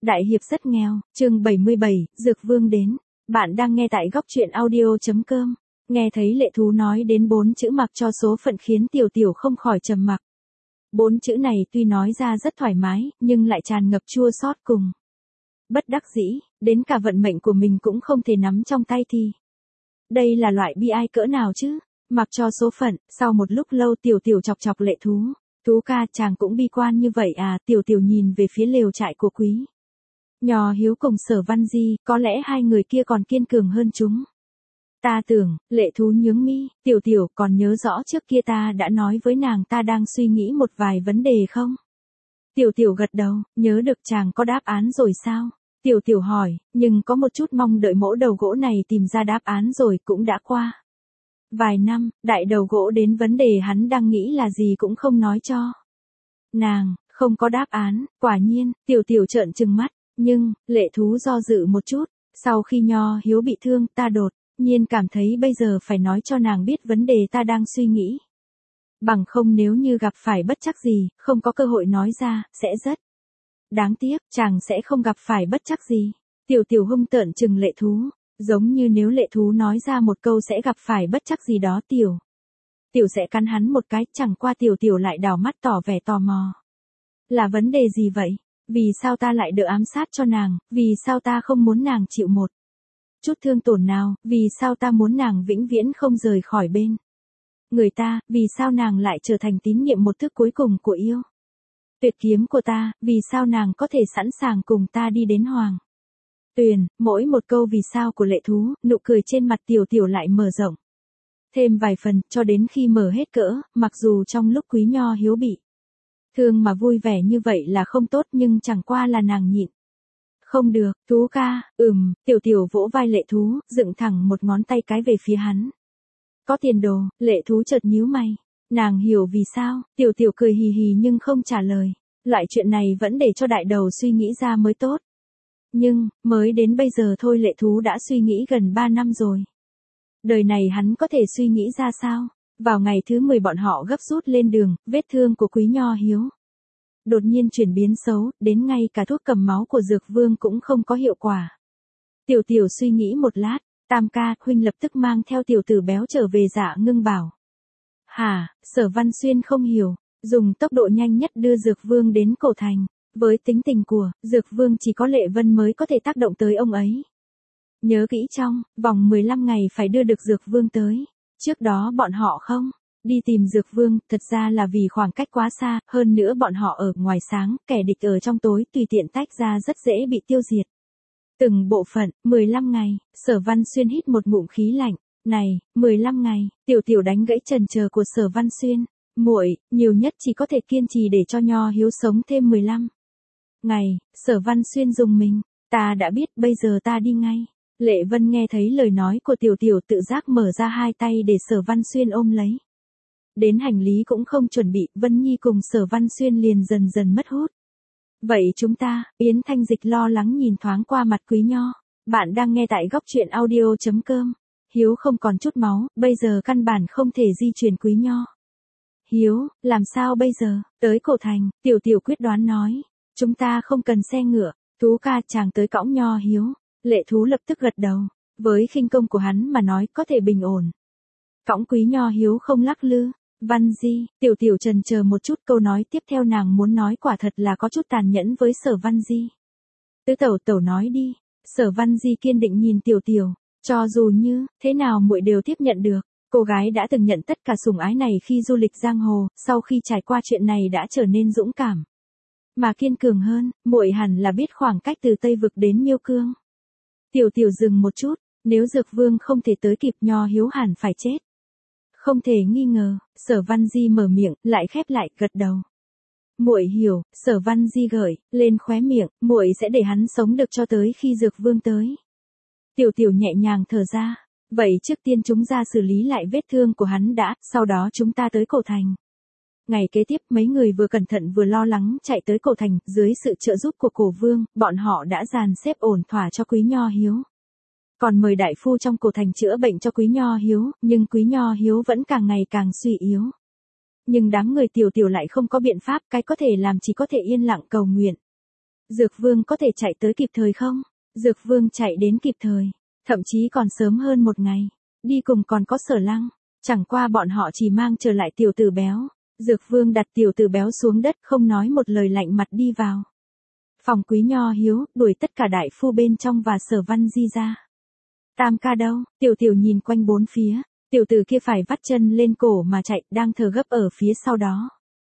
Đại hiệp rất nghèo, chương 77, Dược Vương đến. Bạn đang nghe tại góc truyện audio.com. Nghe thấy Lệ Thú nói đến 4 chữ mặc cho số phận khiến Tiểu Tiểu không khỏi trầm mặc. 4 chữ này tuy nói ra rất thoải mái, nhưng lại tràn ngập chua xót cùng bất đắc dĩ, đến cả vận mệnh của mình cũng không thể nắm trong tay thì. Đây là loại bi ai cỡ nào chứ? Mặc cho số phận, sau một lúc lâu Tiểu Tiểu chọc chọc Lệ Thú. Thú ca, chàng cũng bi quan như vậy à? Tiểu Tiểu nhìn về phía lều trại của Quý Nho Hiếu cùng Sở Văn Di, có lẽ hai người kia còn kiên cường hơn chúng. Ta tưởng, Lệ Thú nhướng mi, Tiểu Tiểu còn nhớ rõ trước kia ta đã nói với nàng ta đang suy nghĩ một vài vấn đề không? Tiểu Tiểu gật đầu, nhớ được. Chàng có đáp án rồi sao? Tiểu Tiểu hỏi, nhưng có một chút mong đợi mỗ đầu gỗ này tìm ra đáp án rồi. Cũng đã qua vài năm, đại đầu gỗ đến vấn đề hắn đang nghĩ là gì cũng không nói cho nàng, không có đáp án. Quả nhiên, Tiểu Tiểu trợn trừng mắt. Nhưng, Lệ Thú do dự một chút, sau khi Nho Hiếu bị thương, ta đột nhiên cảm thấy bây giờ phải nói cho nàng biết vấn đề ta đang suy nghĩ. Bằng không nếu như gặp phải bất trắc gì, không có cơ hội nói ra, sẽ rất đáng tiếc. Chàng sẽ không gặp phải bất trắc gì. Tiểu Tiểu hung tợn trừng Lệ Thú, giống như nếu Lệ Thú nói ra một câu sẽ gặp phải bất trắc gì đó Tiểu sẽ cắn hắn một cái. Chẳng qua Tiểu Tiểu lại đảo mắt tỏ vẻ tò mò. Là vấn đề gì vậy? Vì sao ta lại đỡ ám sát cho nàng? Vì sao ta không muốn nàng chịu một chút thương tổn nào? Vì sao ta muốn nàng vĩnh viễn không rời khỏi bên người ta? Vì sao nàng lại trở thành tín nhiệm một thức cuối cùng của yêu tuyệt kiếm của ta? Vì sao nàng có thể sẵn sàng cùng ta đi đến hoàng tuyền? Mỗi một câu vì sao của Lệ Thú, nụ cười trên mặt Tiểu Tiểu lại mở rộng thêm vài phần, cho đến khi mở hết cỡ. Mặc dù trong lúc Quý Nho Hiếu bị thương mà vui vẻ như vậy là không tốt, nhưng chẳng qua là nàng nhịn không được. Thú ca, Tiểu Tiểu vỗ vai Lệ Thú, dựng thẳng một ngón tay cái về phía hắn. Có tiền đồ. Lệ Thú chợt nhíu mày. Nàng hiểu vì sao. Tiểu Tiểu cười hì hì nhưng không trả lời. Loại chuyện này vẫn để cho đại đầu suy nghĩ ra mới tốt. Nhưng, mới đến bây giờ thôi Lệ Thú đã suy nghĩ gần 3 năm rồi. Đời này hắn có thể suy nghĩ ra sao? Vào ngày thứ 10 bọn họ gấp rút lên đường, vết thương của Quý Nho Hiếu đột nhiên chuyển biến xấu, đến ngay cả thuốc cầm máu của Dược Vương cũng không có hiệu quả. Tiểu Tiểu suy nghĩ một lát, Tam ca, huynh lập tức mang theo tiểu tử béo trở về Dạ Ngưng bảo. Hả? Sở Văn Xuyên không hiểu, dùng tốc độ nhanh nhất đưa Dược Vương đến cổ thành. Với tính tình của Dược Vương chỉ có Lệ Vân mới có thể tác động tới ông ấy. Nhớ kỹ, trong vòng 15 ngày phải đưa được Dược Vương tới. Trước đó bọn họ không đi tìm Dược Vương, thật ra là vì khoảng cách quá xa, hơn nữa bọn họ ở ngoài sáng, kẻ địch ở trong tối, tùy tiện tách ra rất dễ bị tiêu diệt. Từng bộ phận, 15 ngày, Sở Văn Xuyên hít một ngụm khí lạnh. Này, 15 ngày, Tiểu Tiểu đánh gãy chần chờ của Sở Văn Xuyên. Muội, nhiều nhất chỉ có thể kiên trì để cho Nho Hiếu sống thêm 15 ngày. Sở Văn Xuyên rùng mình. Ta đã biết, bây giờ ta đi ngay. Lệ Vân nghe thấy lời nói của Tiểu Tiểu tự giác mở ra hai tay để Sở Văn Xuyên ôm lấy. Đến hành lý cũng không chuẩn bị, Vân Nhi cùng Sở Văn Xuyên liền dần dần mất hút. Vậy chúng ta, Yến Thanh Dịch lo lắng nhìn thoáng qua mặt Quý Nho. Bạn đang nghe tại góc truyện audio.com. Hiếu không còn chút máu, bây giờ căn bản không thể di chuyển Quý Nho. Hiếu, làm sao bây giờ? Tới cổ thành, Tiểu Tiểu quyết đoán nói. Chúng ta không cần xe ngựa. Thú ca, chàng tới cõng Nho Hiếu. Lệ Thú lập tức gật đầu. Với khinh công của hắn mà nói có thể bình ổn cõng Quý Nho Hiếu không lắc lư. Văn Di, Tiểu Tiểu chần chờ một chút, câu nói tiếp theo nàng muốn nói quả thật là có chút tàn nhẫn với Sở Văn Di. Tứ tẩu tẩu nói đi. Sở Văn Di kiên định nhìn Tiểu Tiểu. Cho dù như thế nào muội đều tiếp nhận được. Cô gái đã từng nhận tất cả sủng ái này khi du lịch giang hồ, sau khi trải qua chuyện này đã trở nên dũng cảm mà kiên cường hơn. Muội hẳn là biết khoảng cách từ Tây Vực đến Miêu Cương. Tiểu Tiểu dừng một chút, nếu Dược Vương không thể tới kịp, Nho Hiếu hẳn phải chết. Không thể nghi ngờ. Sở Văn Di mở miệng, lại khép lại, gật đầu. Muội hiểu. Sở Văn Di gợi lên khóe miệng, muội sẽ để hắn sống được cho tới khi Dược Vương tới. Tiểu Tiểu nhẹ nhàng thở ra. Vậy trước tiên chúng ta xử lý lại vết thương của hắn đã, sau đó chúng ta tới cổ thành. Ngày kế tiếp, mấy người vừa cẩn thận vừa lo lắng chạy tới cổ thành, dưới sự trợ giúp của Cổ Vương, bọn họ đã dàn xếp ổn thỏa cho Quý Nho Hiếu. Còn mời đại phu trong cổ thành chữa bệnh cho Quý Nho Hiếu, nhưng Quý Nho Hiếu vẫn càng ngày càng suy yếu. Nhưng đám người Tiểu Tiểu lại không có biện pháp, cái có thể làm chỉ có thể yên lặng cầu nguyện. Dược Vương có thể chạy tới kịp thời không? Dược Vương chạy đến kịp thời, thậm chí còn sớm hơn một ngày. Đi cùng còn có Sở Lăng, chẳng qua bọn họ chỉ mang trở lại tiểu tử béo. Dược Vương đặt tiểu tử béo xuống đất, không nói một lời, lạnh mặt đi vào phòng Quý Nho Hiếu, đuổi tất cả đại phu bên trong và Sở Văn Di ra. Tam ca đâu? Tiểu tiểu nhìn quanh bốn phía, tiểu tử kia phải vắt chân lên cổ mà chạy, đang thở gấp ở phía sau đó.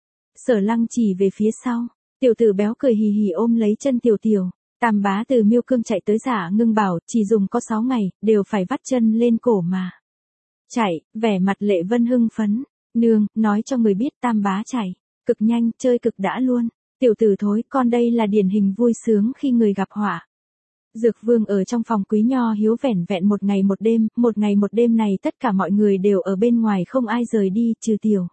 Sở Lăng chỉ về phía sau, tiểu tử béo cười hì hì ôm lấy chân tiểu tiểu. Tam bá từ Miêu Cương chạy tới Giả Ngưng bảo, chỉ dùng có 6 ngày, đều phải vắt chân lên cổ mà chạy, vẻ mặt Lệ Vân hưng phấn. Nương, nói cho người biết Tam bá chạy cực nhanh, chơi cực đã luôn. Tiểu tử thối, con đây là điển hình vui sướng khi người gặp họa. Dược Vương ở trong phòng Quý Nho Hiếu vẻn vẹn một ngày một đêm này tất cả mọi người đều ở bên ngoài, không ai rời đi, trừ tiểu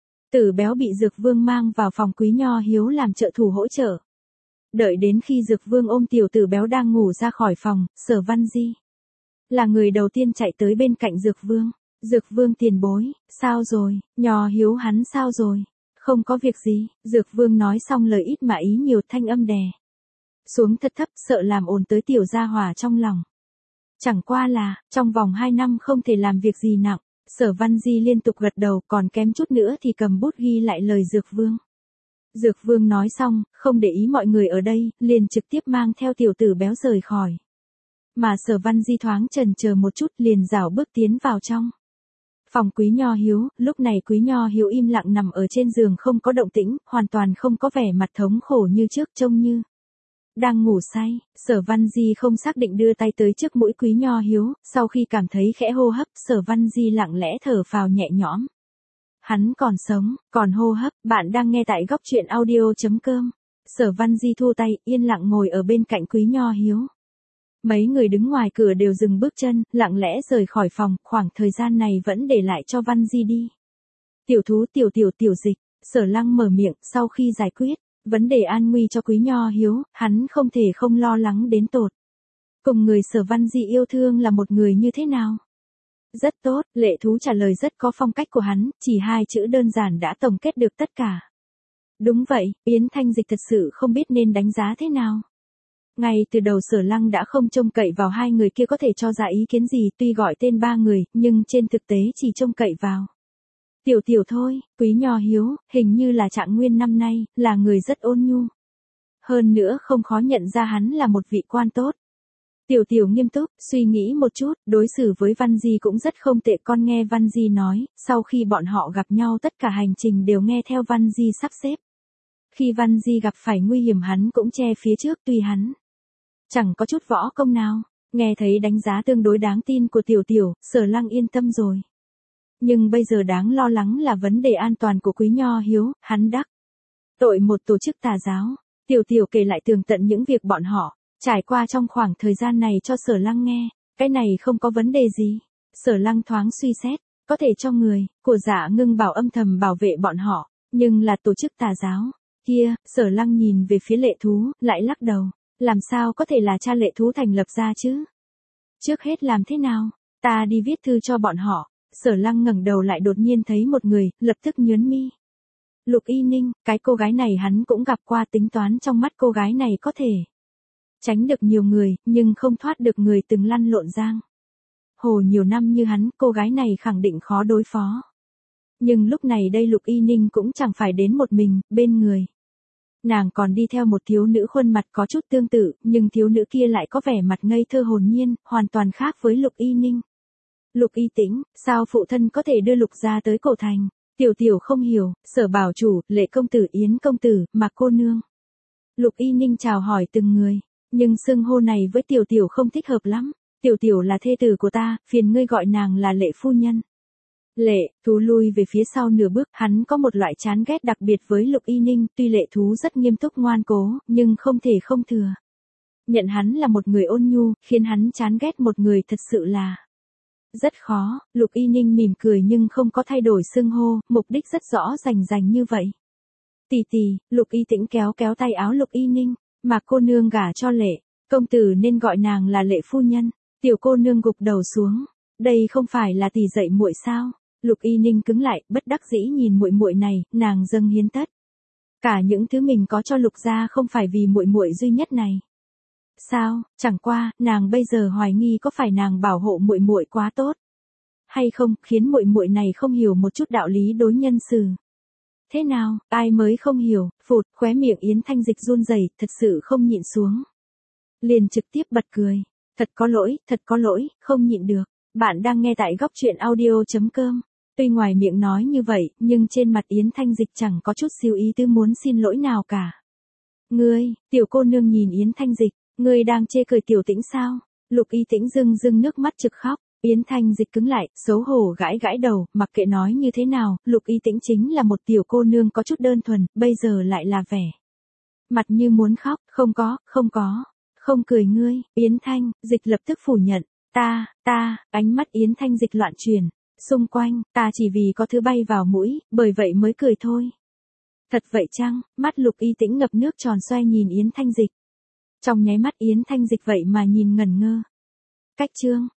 tử béo bị Dược Vương mang vào phòng Quý Nho Hiếu làm trợ thủ hỗ trợ. Đợi đến khi Dược Vương ôm tiểu tử béo đang ngủ ra khỏi phòng, Sở Văn Di là người đầu tiên chạy tới bên cạnh Dược Vương. Dược Vương tiền bối, sao rồi? Nho Hiếu hắn sao rồi? Không có việc gì. Dược Vương nói xong lời ít mà ý nhiều, thanh âm đè xuống thật thấp, sợ làm ồn tới tiểu gia hỏa trong lòng. Chẳng qua là, trong vòng 2 năm không thể làm việc gì nặng. Sở Văn Di liên tục gật đầu, còn kém chút nữa thì cầm bút ghi lại lời Dược Vương. Dược Vương nói xong, không để ý mọi người ở đây, liền trực tiếp mang theo tiểu tử béo rời khỏi. Mà Sở Văn Di thoáng chần chờ một chút, liền rảo bước tiến vào trong phòng Quý Nho Hiếu. Lúc này Quý Nho Hiếu im lặng nằm ở trên giường, không có động tĩnh, hoàn toàn không có vẻ mặt thống khổ như trước, trông như đang ngủ say. Sở Văn Di không xác định đưa tay tới trước mũi Quý Nho Hiếu, sau khi cảm thấy khẽ hô hấp, Sở Văn Di lặng lẽ thở phào nhẹ nhõm. Hắn còn sống, còn hô hấp. Bạn đang nghe tại góc truyện audio.com. Sở Văn Di thu tay, yên lặng ngồi ở bên cạnh Quý Nho Hiếu. Mấy người đứng ngoài cửa đều dừng bước chân, lặng lẽ rời khỏi phòng, khoảng thời gian này vẫn để lại cho Văn Di đi. Tiểu thú tiểu dịch, Sở Lăng mở miệng, sau khi giải quyết vấn đề an nguy cho Quý Nho Hiếu, hắn không thể không lo lắng đến tột cùng người Sở Văn Di yêu thương là một người như thế nào. Rất tốt, Lệ Thú trả lời rất có phong cách của hắn, chỉ 2 chữ đơn giản đã tổng kết được tất cả. Đúng vậy, Yến Thanh Dịch thật sự không biết nên đánh giá thế nào. Ngay từ đầu Sở Lăng đã không trông cậy vào 2 người kia có thể cho ra ý kiến gì, tuy gọi tên 3 người, nhưng trên thực tế chỉ trông cậy vào Tiểu Tiểu thôi. Quý Nho Hiếu, hình như là Trạng Nguyên năm nay, là người rất ôn nhu. Hơn nữa không khó nhận ra hắn là một vị quan tốt. Tiểu Tiểu nghiêm túc, suy nghĩ một chút, đối xử với Văn Di cũng rất không tệ. Con nghe Văn Di nói, sau khi bọn họ gặp nhau tất cả hành trình đều nghe theo Văn Di sắp xếp. Khi Văn Di gặp phải nguy hiểm hắn cũng che phía trước, tuy hắn chẳng có chút võ công nào. Nghe thấy đánh giá tương đối đáng tin của Tiểu Tiểu, Sở Lăng yên tâm rồi. Nhưng bây giờ đáng lo lắng là vấn đề an toàn của Quý Nho Hiếu, hắn đắc tội một tổ chức tà giáo. Tiểu Tiểu kể lại tường tận những việc bọn họ trải qua trong khoảng thời gian này cho Sở Lăng nghe. Cái này không có vấn đề gì. Sở Lăng thoáng suy xét, có thể cho người của Giả Ngưng bảo âm thầm bảo vệ bọn họ, nhưng là tổ chức tà giáo kia. Sở Lăng nhìn về phía Lệ Thú, lại lắc đầu. Làm sao có thể là cha Lệ Thú thành lập ra chứ? Trước hết làm thế nào? Ta đi viết thư cho bọn họ. Sở Lăng ngẩng đầu lại đột nhiên thấy một người, lập tức nhướng mi. Lục Y Ninh, cái cô gái này hắn cũng gặp qua, tính toán trong mắt cô gái này có thể tránh được nhiều người, nhưng không thoát được người từng lăn lộn giang hồ nhiều năm như hắn, cô gái này khẳng định khó đối phó. Nhưng lúc này đây Lục Y Ninh cũng chẳng phải đến một mình, bên người nàng còn đi theo một thiếu nữ khuôn mặt có chút tương tự, nhưng thiếu nữ kia lại có vẻ mặt ngây thơ hồn nhiên, hoàn toàn khác với Lục Y Ninh. Lục Y Tĩnh, sao phụ thân có thể đưa Lục gia tới cổ thành? Tiểu Tiểu không hiểu. Sở bảo chủ, Lệ công tử, Yến công tử, Mạc cô nương. Lục Y Ninh chào hỏi từng người, nhưng xưng hô này với Tiểu Tiểu không thích hợp lắm. Tiểu Tiểu là thê tử của ta, phiền ngươi gọi nàng là Lệ phu nhân. Lệ Thú lui về phía sau nửa bước, hắn có một loại chán ghét đặc biệt với Lục Y Ninh, tuy Lệ Thú rất nghiêm túc ngoan cố, nhưng không thể không thừa nhận hắn là một người ôn nhu, khiến hắn chán ghét một người thật sự là rất khó. Lục Y Ninh mỉm cười nhưng không có thay đổi xưng hô, mục đích rất rõ rành như vậy. Tỷ tỷ. Lục Y Tĩnh kéo kéo tay áo Lục Y Ninh, mà cô nương gả cho Lệ công tử nên gọi nàng là Lệ phu nhân. Tiểu cô nương gục đầu xuống, đây không phải là tỷ dạy muội sao? Lục Y Ninh cứng lại, bất đắc dĩ nhìn muội muội này, nàng dâng hiến tất Cả những thứ mình có cho Lục gia không phải vì muội muội duy nhất này. Sao, chẳng qua, nàng bây giờ hoài nghi có phải nàng bảo hộ muội muội quá tốt hay không, khiến muội muội này không hiểu một chút đạo lý đối nhân xử. Thế nào, ai mới không hiểu, phụt, khóe miệng Yến Thanh Dịch run rẩy, thật sự không nhịn xuống. Liền trực tiếp bật cười. Thật có lỗi, không nhịn được. Bạn đang nghe tại góc truyện audio.com. Tuy ngoài miệng nói như vậy, nhưng trên mặt Yến Thanh Dịch chẳng có chút siêu ý tứ muốn xin lỗi nào cả. Ngươi, tiểu cô nương nhìn Yến Thanh Dịch, ngươi đang chê cười tiểu tĩnh sao? Lục Y Tĩnh rưng nước mắt trực khóc. Yến Thanh Dịch cứng lại, xấu hổ gãi gãi đầu, mặc kệ nói như thế nào, Lục Y Tĩnh chính là một tiểu cô nương có chút đơn thuần, bây giờ lại là vẻ mặt như muốn khóc, không cười ngươi. Yến Thanh Dịch lập tức phủ nhận, ánh mắt Yến Thanh Dịch loạn chuyển, xung quanh, ta chỉ vì có thứ bay vào mũi, bởi vậy mới cười thôi. Thật vậy chăng? Mắt Lục Y Tĩnh ngập nước tròn xoay nhìn Yến Thanh Dịch. Trong nháy mắt Yến Thanh Dịch vậy mà nhìn ngẩn ngơ. Cách chương